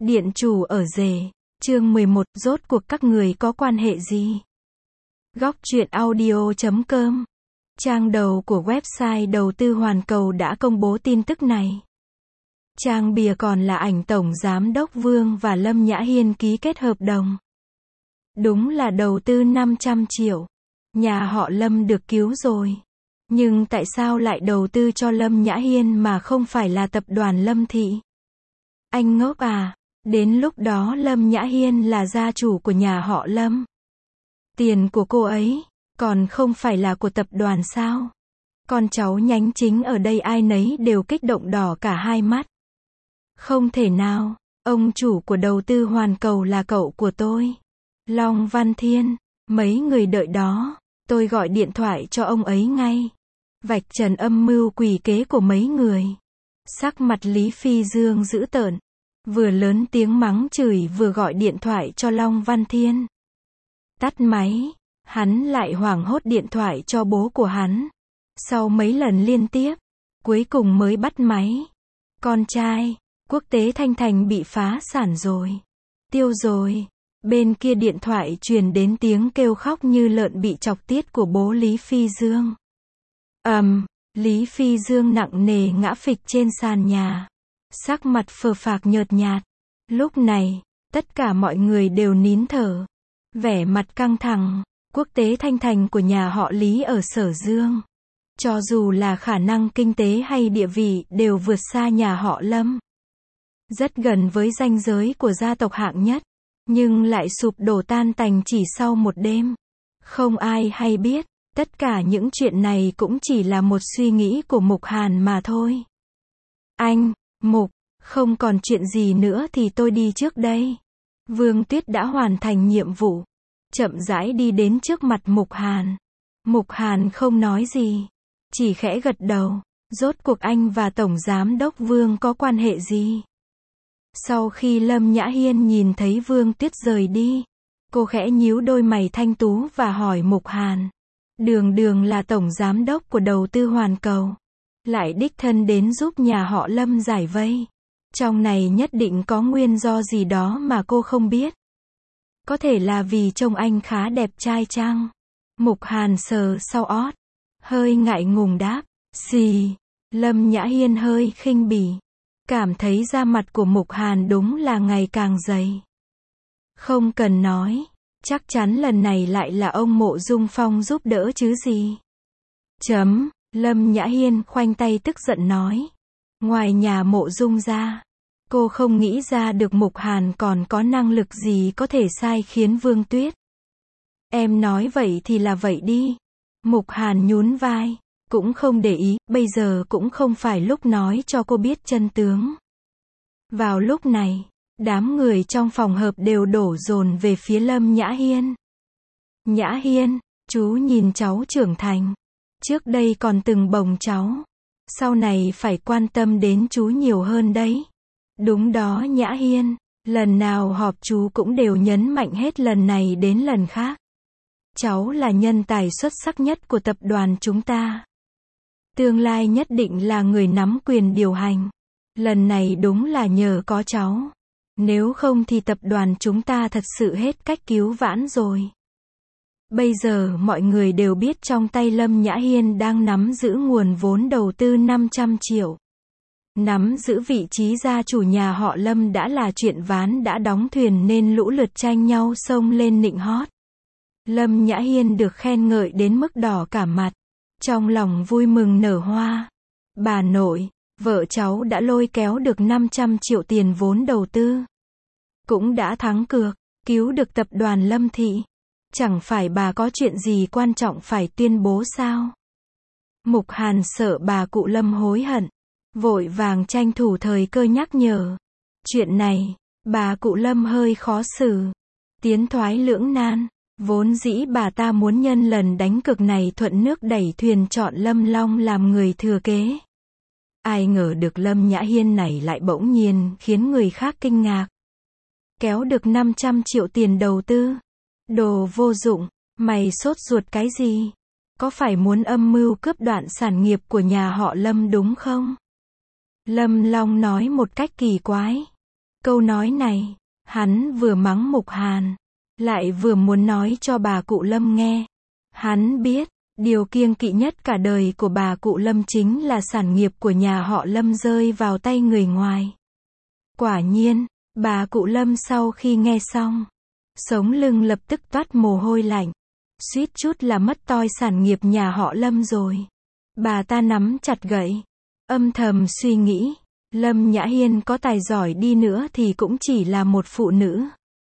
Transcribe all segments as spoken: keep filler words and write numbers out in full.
Điện chủ ở rể, chương mười một, rốt cuộc các người có quan hệ gì? Góc truyện audio chấm com. Trang đầu của website đầu tư hoàn cầu đã công bố tin tức này. Trang bìa còn là ảnh Tổng Giám đốc Vương và Lâm Nhã Hiên ký kết hợp đồng. Đúng là đầu tư năm trăm triệu. Nhà họ Lâm được cứu rồi. Nhưng tại sao lại đầu tư cho Lâm Nhã Hiên mà không phải là tập đoàn Lâm Thị? Anh ngốc à? Đến lúc đó Lâm Nhã Hiên là gia chủ của nhà họ Lâm. Tiền của cô ấy, còn không phải là của tập đoàn sao? Con cháu nhánh chính ở đây ai nấy đều kích động đỏ cả hai mắt. Không thể nào, ông chủ của đầu tư hoàn cầu là cậu của tôi. Long Văn Thiên, mấy người đợi đó, tôi gọi điện thoại cho ông ấy ngay. Vạch trần âm mưu quỷ kế của mấy người. Sắc mặt Lý Phi Dương dữ tợn. Vừa lớn tiếng mắng chửi vừa gọi điện thoại cho Long Văn Thiên. Tắt máy, hắn lại hoảng hốt điện thoại cho bố của hắn. Sau mấy lần liên tiếp, cuối cùng mới bắt máy. Con trai, Quốc tế Thanh Thành bị phá sản rồi. Tiêu rồi. Bên kia điện thoại truyền đến tiếng kêu khóc như lợn bị chọc tiết của bố Lý Phi Dương. Ầm, um, Lý Phi Dương nặng nề ngã phịch trên sàn nhà. Sắc mặt phờ phạc nhợt nhạt. Lúc này, tất cả mọi người đều nín thở. Vẻ mặt căng thẳng. Quốc tế Thanh Thành của nhà họ Lý ở Sở Dương. Cho dù là khả năng kinh tế hay địa vị đều vượt xa nhà họ Lâm. Rất gần với ranh giới của gia tộc hạng nhất. Nhưng lại sụp đổ tan tành chỉ sau một đêm. Không ai hay biết. Tất cả những chuyện này cũng chỉ là một suy nghĩ của Mục Hàn mà thôi. Anh, Mục, không còn chuyện gì nữa thì tôi đi trước đây. Vương Tuyết đã hoàn thành nhiệm vụ. Chậm rãi đi đến trước mặt Mục Hàn. Mục Hàn không nói gì. Chỉ khẽ gật đầu. Rốt cuộc anh và Tổng Giám đốc Vương có quan hệ gì? Sau khi Lâm Nhã Hiên nhìn thấy Vương Tuyết rời đi, cô khẽ nhíu đôi mày thanh tú và hỏi Mục Hàn. Đường đường là tổng giám đốc của đầu tư hoàn cầu. Lại đích thân đến giúp nhà họ Lâm giải vây. Trong này nhất định có nguyên do gì đó mà cô không biết. Có thể là vì trông anh khá đẹp trai chăng? Mục Hàn sờ sau ót. Hơi ngại ngùng đáp. Xì. Lâm Nhã Hiên hơi khinh bỉ. Cảm thấy da mặt của Mục Hàn đúng là ngày càng dày. Không cần nói. Chắc chắn lần này lại là ông Mộ Dung Phong giúp đỡ chứ gì. Chấm, Lâm Nhã Hiên khoanh tay tức giận nói. Ngoài nhà Mộ Dung ra, cô không nghĩ ra được Mục Hàn còn có năng lực gì có thể sai khiến Vương Tuyết. Em nói vậy thì là vậy đi. Mục Hàn nhún vai, cũng không để ý, bây giờ cũng không phải lúc nói cho cô biết chân tướng. Vào lúc này, đám người trong phòng hợp đều đổ dồn về phía Lâm Nhã Hiên. Nhã Hiên, chú nhìn cháu trưởng thành. Trước đây còn từng bồng cháu. Sau này phải quan tâm đến chú nhiều hơn đấy. Đúng đó Nhã Hiên. Lần nào họp chú cũng đều nhấn mạnh hết lần này đến lần khác. Cháu là nhân tài xuất sắc nhất của tập đoàn chúng ta. Tương lai nhất định là người nắm quyền điều hành. Lần này đúng là nhờ có cháu. Nếu không thì tập đoàn chúng ta thật sự hết cách cứu vãn rồi. Bây giờ mọi người đều biết trong tay Lâm Nhã Hiên đang nắm giữ nguồn vốn đầu tư năm trăm triệu. Nắm giữ vị trí gia chủ nhà họ Lâm đã là chuyện ván đã đóng thuyền nên lũ lượt tranh nhau xông lên nịnh hót. Lâm Nhã Hiên được khen ngợi đến mức đỏ cả mặt. Trong lòng vui mừng nở hoa. Bà nội, vợ cháu đã lôi kéo được năm trăm triệu tiền vốn đầu tư. Cũng đã thắng cược, cứu được tập đoàn Lâm Thị. Chẳng phải bà có chuyện gì quan trọng phải tuyên bố sao? Mục Hàn sợ bà cụ Lâm hối hận. Vội vàng tranh thủ thời cơ nhắc nhở. Chuyện này, bà cụ Lâm hơi khó xử. Tiến thoái lưỡng nan. Vốn dĩ bà ta muốn nhân lần đánh cược này thuận nước đẩy thuyền chọn Lâm Long làm người thừa kế. Ai ngờ được Lâm Nhã Hiên này lại bỗng nhiên khiến người khác kinh ngạc. Kéo được năm trăm triệu tiền đầu tư. Đồ vô dụng, mày sốt ruột cái gì? Có phải muốn âm mưu cướp đoạn sản nghiệp của nhà họ Lâm đúng không? Lâm Long nói một cách kỳ quái. Câu nói này, hắn vừa mắng Mục Hàn, lại vừa muốn nói cho bà cụ Lâm nghe. Hắn biết, điều kiêng kỵ nhất cả đời của bà cụ Lâm chính là sản nghiệp của nhà họ Lâm rơi vào tay người ngoài. Quả nhiên, bà cụ Lâm sau khi nghe xong, sống lưng lập tức toát mồ hôi lạnh. Suýt chút là mất toi sản nghiệp nhà họ Lâm rồi. Bà ta nắm chặt gậy, âm thầm suy nghĩ, Lâm Nhã Hiên có tài giỏi đi nữa thì cũng chỉ là một phụ nữ.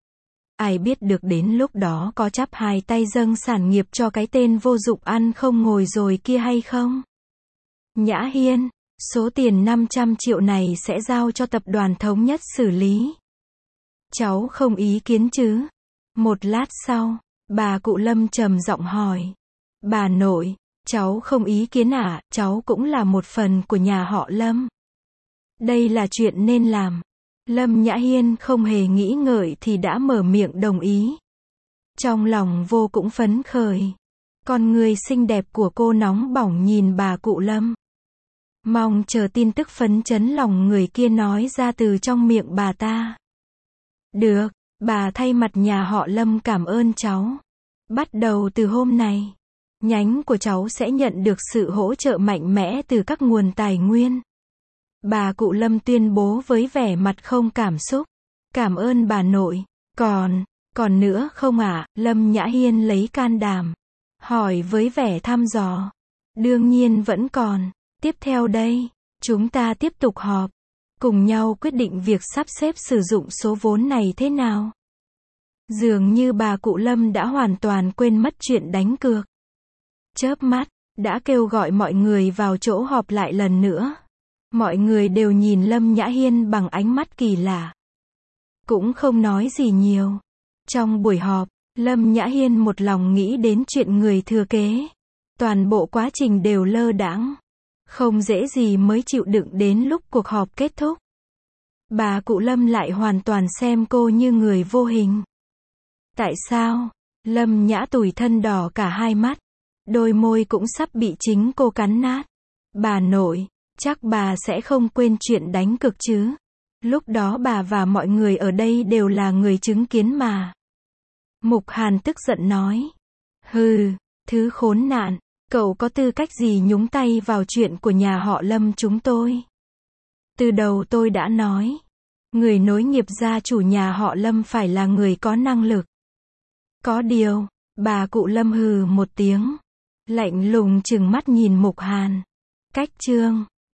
Ai biết được đến lúc đó có chắp hai tay dâng sản nghiệp cho cái tên vô dụng ăn không ngồi rồi kia hay không? Nhã Hiên, số tiền năm trăm triệu này sẽ giao cho tập đoàn Thống Nhất xử lý. Cháu không ý kiến chứ? Một lát sau, bà cụ Lâm trầm giọng hỏi. Bà nội, cháu không ý kiến à, cháu cũng là một phần của nhà họ Lâm. Đây là chuyện nên làm. Lâm Nhã Hiên không hề nghĩ ngợi thì đã mở miệng đồng ý. Trong lòng vô cũng phấn khởi. Con người xinh đẹp của cô nóng bỏng nhìn bà cụ Lâm. Mong chờ tin tức phấn chấn lòng người kia nói ra từ trong miệng bà ta. Được, bà thay mặt nhà họ Lâm cảm ơn cháu. Bắt đầu từ hôm nay, nhánh của cháu sẽ nhận được sự hỗ trợ mạnh mẽ từ các nguồn tài nguyên. Bà cụ Lâm tuyên bố với vẻ mặt không cảm xúc. Cảm ơn bà nội. Còn, còn nữa không ạ? Lâm Nhã Hiên lấy can đảm, hỏi với vẻ thăm dò. Đương nhiên vẫn còn. Tiếp theo đây, chúng ta tiếp tục họp, cùng nhau quyết định việc sắp xếp sử dụng số vốn này thế nào. Dường như bà cụ Lâm đã hoàn toàn quên mất chuyện đánh cược. Chớp mắt, đã kêu gọi mọi người vào chỗ họp lại lần nữa. Mọi người đều nhìn Lâm Nhã Hiên bằng ánh mắt kỳ lạ. Cũng không nói gì nhiều. Trong buổi họp, Lâm Nhã Hiên một lòng nghĩ đến chuyện người thừa kế. Toàn bộ quá trình đều lơ đãng. Không dễ gì mới chịu đựng đến lúc cuộc họp kết thúc. Bà cụ Lâm lại hoàn toàn xem cô như người vô hình. Tại sao? Lâm Nhã tủi thân đỏ cả hai mắt. Đôi môi cũng sắp bị chính cô cắn nát. Bà nội, chắc bà sẽ không quên chuyện đánh cược chứ. Lúc đó bà và mọi người ở đây đều là người chứng kiến mà. Mục Hàn tức giận nói. Hừ, thứ khốn nạn, cậu có tư cách gì nhúng tay vào chuyện của nhà họ Lâm chúng tôi? Từ đầu tôi đã nói, người nối nghiệp gia chủ nhà họ Lâm phải là người có năng lực. Có điều, bà cụ Lâm hừ một tiếng, lạnh lùng trừng mắt nhìn Mục Hàn. Cách chương